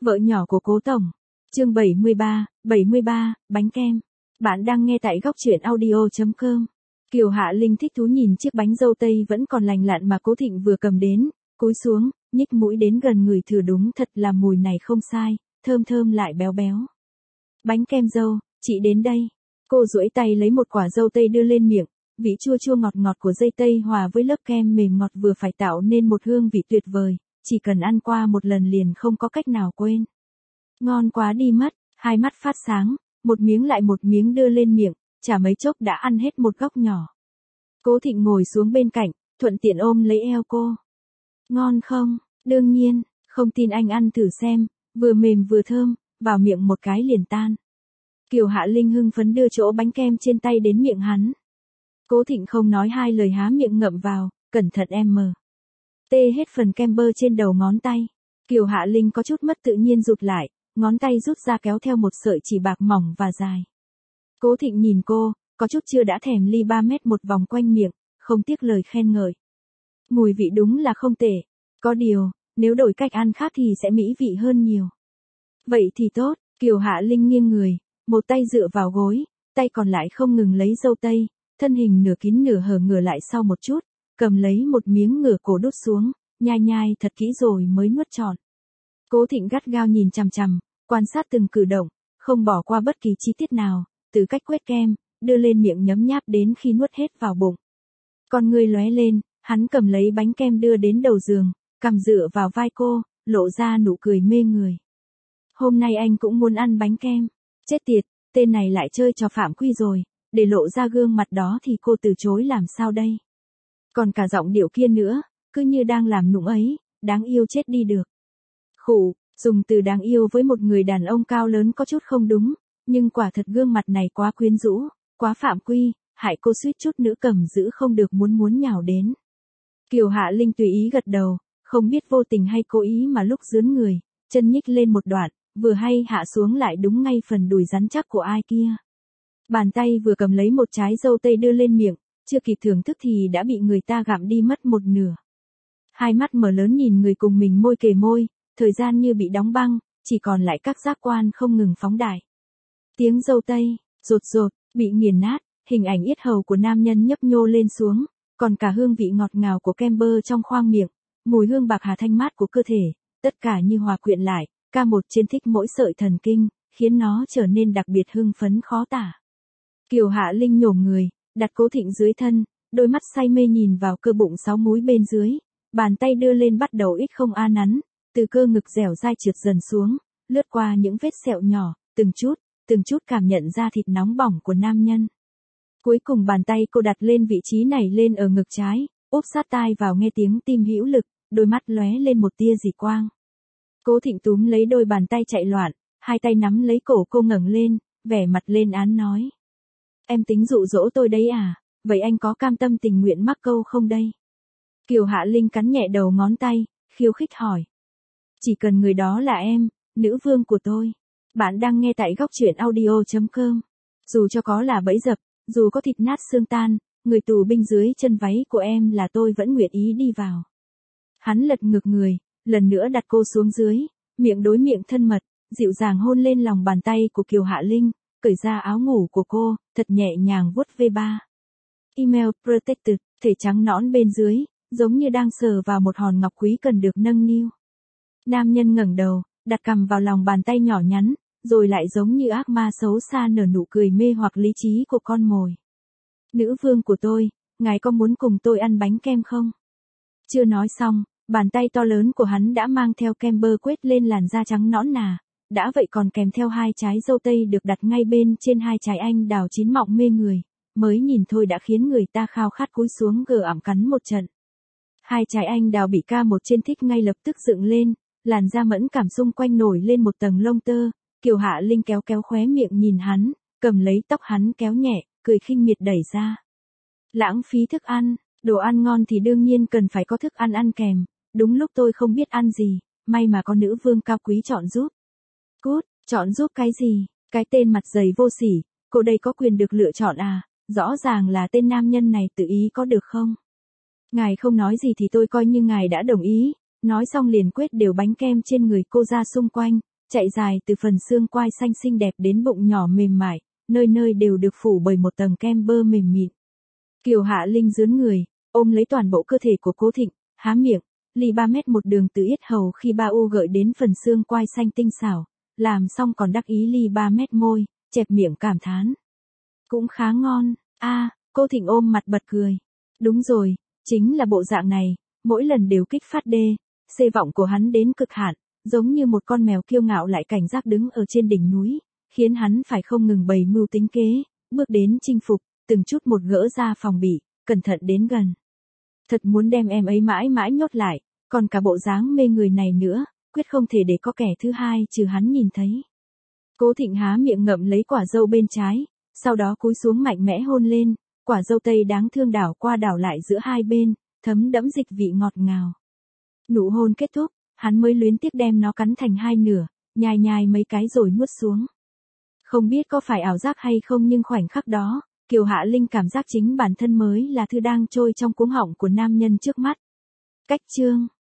Vợ nhỏ của Cố Tổng. Chương 73, bánh kem. Bạn đang nghe tại góc truyện audio.com. Kiều Hạ Linh thích thú nhìn chiếc bánh dâu tây vẫn còn lành lặn mà Cố Thịnh vừa cầm đến, cúi xuống, nhích mũi đến gần người thử, đúng thật là mùi này không sai, thơm thơm lại béo béo. Bánh kem dâu, chị đến đây. Cô duỗi tay lấy một quả dâu tây đưa lên miệng, vị chua chua ngọt ngọt của dây tây hòa với lớp kem mềm ngọt vừa phải tạo nên một hương vị tuyệt vời, chỉ cần ăn qua một lần liền không có cách nào quên. Ngon quá đi mất, hai mắt phát sáng, một miếng lại một miếng đưa lên miệng, chả mấy chốc đã ăn hết một góc nhỏ. Cố Thịnh ngồi xuống bên cạnh, thuận tiện ôm lấy eo cô. Ngon không? Đương nhiên, không tin anh ăn thử xem, vừa mềm vừa thơm, vào miệng một cái liền tan. Kiều Hạ Linh hưng phấn đưa chỗ bánh kem trên tay đến miệng hắn. Cố Thịnh không nói hai lời há miệng ngậm vào, cẩn thận em mờ. Tê hết phần kem bơ trên đầu ngón tay. Kiều Hạ Linh có chút mất tự nhiên rụt lại, ngón tay rút ra kéo theo một sợi chỉ bạc mỏng và dài. Cố Thịnh nhìn cô, có chút chưa đã thèm ly 3 mét một vòng quanh miệng, không tiếc lời khen ngợi. Mùi vị đúng là không tệ, có điều, nếu đổi cách ăn khác thì sẽ mỹ vị hơn nhiều. Vậy thì tốt, Kiều Hạ Linh nghiêng người, một tay dựa vào gối, tay còn lại không ngừng lấy dâu tây, thân hình nửa kín nửa hở ngửa lại sau một chút, cầm lấy một miếng ngửa cổ đút xuống, nhai nhai thật kỹ rồi mới nuốt trọn. Cố Thịnh gắt gao nhìn chằm chằm, quan sát từng cử động, không bỏ qua bất kỳ chi tiết nào, từ cách quét kem, đưa lên miệng nhấm nháp đến khi nuốt hết vào bụng. Con người lóe lên, hắn cầm lấy bánh kem đưa đến đầu giường, cằm dựa vào vai cô, lộ ra nụ cười mê người. Hôm nay anh cũng muốn ăn bánh kem. Chết tiệt, tên này lại chơi trò phạm quy rồi, để lộ ra gương mặt đó thì cô từ chối làm sao đây? Còn cả giọng điệu kia nữa, cứ như đang làm nũng ấy, đáng yêu chết đi được. Khụ, dùng từ đáng yêu với một người đàn ông cao lớn có chút không đúng, nhưng quả thật gương mặt này quá quyến rũ, quá phạm quy, hại cô suýt chút nữa cầm giữ không được muốn nhào đến. Kiều Hạ Linh tùy ý gật đầu, không biết vô tình hay cố ý mà lúc dướn người, chân nhích lên một đoạn, vừa hay hạ xuống lại đúng ngay phần đùi rắn chắc của ai kia. Bàn tay vừa cầm lấy một trái dâu tây đưa lên miệng, chưa kịp thưởng thức thì đã bị người ta gặm đi mất một nửa. Hai mắt mở lớn nhìn người cùng mình môi kề môi, thời gian như bị đóng băng, chỉ còn lại các giác quan không ngừng phóng đại. Tiếng dâu tây, rột rột, bị nghiền nát, hình ảnh yết hầu của nam nhân nhấp nhô lên xuống, còn cả hương vị ngọt ngào của kem bơ trong khoang miệng, mùi hương bạc hà thanh mát của cơ thể, tất cả như hòa quyện lại, ca một trên thích mỗi sợi thần kinh, khiến nó trở nên đặc biệt hưng phấn khó tả. Kiều Hạ Linh nhổm người, đặt Cố Thịnh dưới thân, đôi mắt say mê nhìn vào cơ bụng 6 múi bên dưới, bàn tay đưa lên bắt đầu ít không a nắn, từ cơ ngực dẻo dai trượt dần xuống, lướt qua những vết sẹo nhỏ, từng chút cảm nhận ra thịt nóng bỏng của nam nhân. Cuối cùng bàn tay cô đặt lên vị trí này lên ở ngực trái, úp sát tai vào nghe tiếng tim hữu lực, đôi mắt lóe lên một tia dị quang. Cố Thịnh túm lấy đôi bàn tay chạy loạn, hai tay nắm lấy cổ cô ngẩng lên, vẻ mặt lên án nói. Em tính dụ dỗ tôi đấy à, vậy anh có cam tâm tình nguyện mắc câu không đây? Kiều Hạ Linh cắn nhẹ đầu ngón tay, khiêu khích hỏi. Chỉ cần người đó là em, nữ vương của tôi. Bạn đang nghe tại góc truyện audio.com. Dù cho có là bẫy dập, dù có thịt nát xương tan, người tù binh dưới chân váy của em là tôi vẫn nguyện ý đi vào. Hắn lật ngược người, lần nữa đặt cô xuống dưới, miệng đối miệng thân mật, dịu dàng hôn lên lòng bàn tay của Kiều Hạ Linh, cởi ra áo ngủ của cô, thật nhẹ nhàng vuốt V3. Email protected, thể trắng nõn bên dưới, giống như đang sờ vào một hòn ngọc quý cần được nâng niu. Nam nhân ngẩng đầu, đặt cằm vào lòng bàn tay nhỏ nhắn, rồi lại giống như ác ma xấu xa nở nụ cười mê hoặc lý trí của con mồi. Nữ vương của tôi, ngài có muốn cùng tôi ăn bánh kem không? Chưa nói xong, bàn tay to lớn của hắn đã mang theo kem bơ quết lên làn da trắng nõn nà, đã vậy còn kèm theo hai trái dâu tây được đặt ngay bên trên hai trái anh đào chín mọng mê người, mới nhìn thôi đã khiến người ta khao khát cúi xuống gờ ẵm cắn một trận. Hai trái anh đào bị ca một trên thích ngay lập tức dựng lên, làn da mẫn cảm xung quanh nổi lên một tầng lông tơ, Kiều Hạ Linh kéo kéo khóe miệng nhìn hắn, cầm lấy tóc hắn kéo nhẹ, cười khinh miệt đẩy ra. Lãng phí thức ăn, đồ ăn ngon thì đương nhiên cần phải có thức ăn ăn kèm, đúng lúc tôi không biết ăn gì, may mà có nữ vương cao quý chọn giúp. Cút, chọn giúp cái gì, cái tên mặt dày vô sỉ, cô đây có quyền được lựa chọn à, rõ ràng là tên nam nhân này tự ý có được không? Ngài không nói gì thì tôi coi như ngài đã đồng ý, nói xong liền quét đều bánh kem trên người cô ra xung quanh, chạy dài từ phần xương quai xanh xinh đẹp đến bụng nhỏ mềm mại, nơi nơi đều được phủ bởi một tầng kem bơ mềm mịn. Kiều Hạ Linh dướn người, ôm lấy toàn bộ cơ thể của Cố Thịnh, há miệng, ly 3 mét một đường từ yết hầu khi ba u gợi đến phần xương quai xanh tinh xảo, làm xong còn đắc ý ly 3 mét môi, chẹp miệng cảm thán. Cũng khá ngon, Cố Thịnh ôm mặt bật cười. Đúng rồi, chính là bộ dạng này, mỗi lần đều kích phát xê vọng của hắn đến cực hạn, giống như một con mèo kiêu ngạo lại cảnh giác đứng ở trên đỉnh núi, khiến hắn phải không ngừng bày mưu tính kế, bước đến chinh phục, từng chút một gỡ ra phòng bị, cẩn thận đến gần. Thật muốn đem em ấy mãi mãi nhốt lại, còn cả bộ dáng mê người này nữa, quyết không thể để có kẻ thứ hai trừ hắn nhìn thấy. Cố Thịnh há miệng ngậm lấy quả dâu bên trái, sau đó cúi xuống mạnh mẽ hôn lên, quả dâu tây đáng thương đảo qua đảo lại giữa hai bên, thấm đẫm dịch vị ngọt ngào. Nụ hôn kết thúc, hắn mới luyến tiếc đem nó cắn thành hai nửa, nhai nhai mấy cái rồi nuốt xuống. Không biết có phải ảo giác hay không nhưng khoảnh khắc đó, Kiều Hạ Linh cảm giác chính bản thân mới là thứ đang trôi trong cuống họng của nam nhân trước mắt. Cách chương